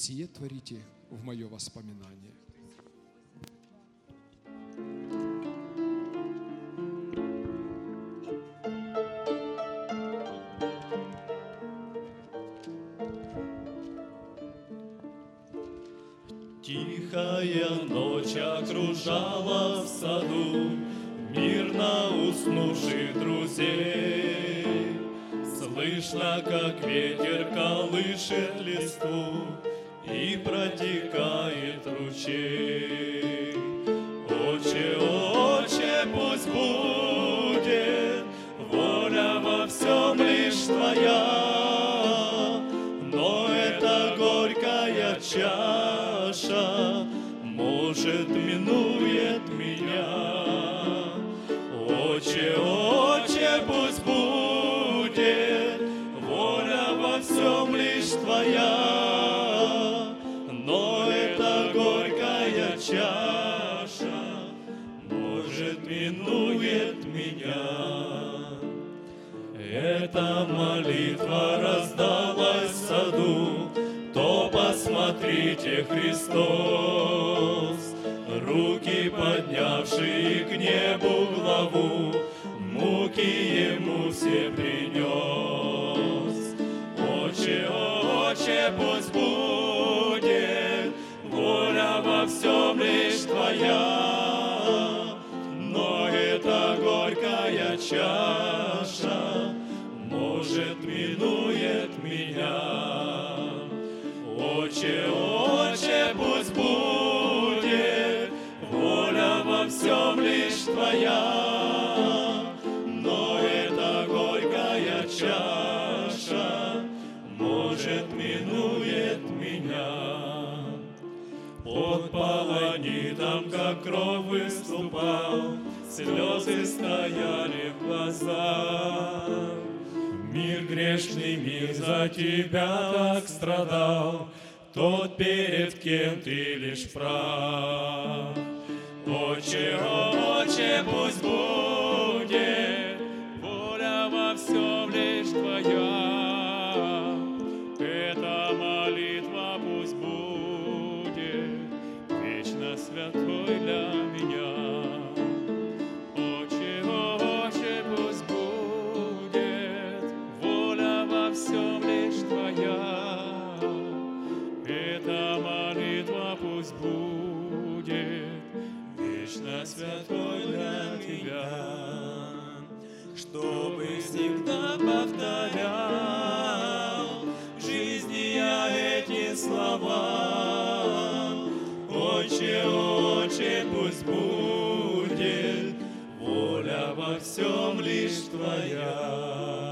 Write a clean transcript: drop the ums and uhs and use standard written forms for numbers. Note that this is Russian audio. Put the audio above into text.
сие творите в мое воспоминание». Тихая ночь окружала в саду мирно уснувших друзей. Слышно, как ветер колышет листву и протекает ручей. Отче, Отче, пусть будет воля во всем лишь Твоя, но эта горькая чаша, может, минует меня. Отче, Отче, пусть будет воля во всем лишь Твоя, но эта горькая чаша, может, минует меня. Эта молитва раздалась в саду, то посмотрите, Христос, руки поднявший к небу главу, муки ему все принес. Отче, Отче, пусть будет воля во всем лишь Твоя, но эта горькая чаша, может, минует меня. Отче, Отче, пусть будет воля во всем лишь Твоя, но эта горькая чаша, может, минует меня. Под полонитом, как кровь выступал, слезы стояли в глазах. Мир грешный, мир за Тебя так страдал, тот, перед кем Ты лишь прав. Отче, Отче, пусть будет воля во всем лишь Твоя. Эта молитва пусть будет вечно святой для меня. Отче, Отче, пусть будет воля во всем лишь Твоя. Эта молитва пусть будет вечно святой для Тебя, чтобы всегда повторял в жизни я эти слова. Отче, Отче, пусть будет воля во всем лишь Твоя.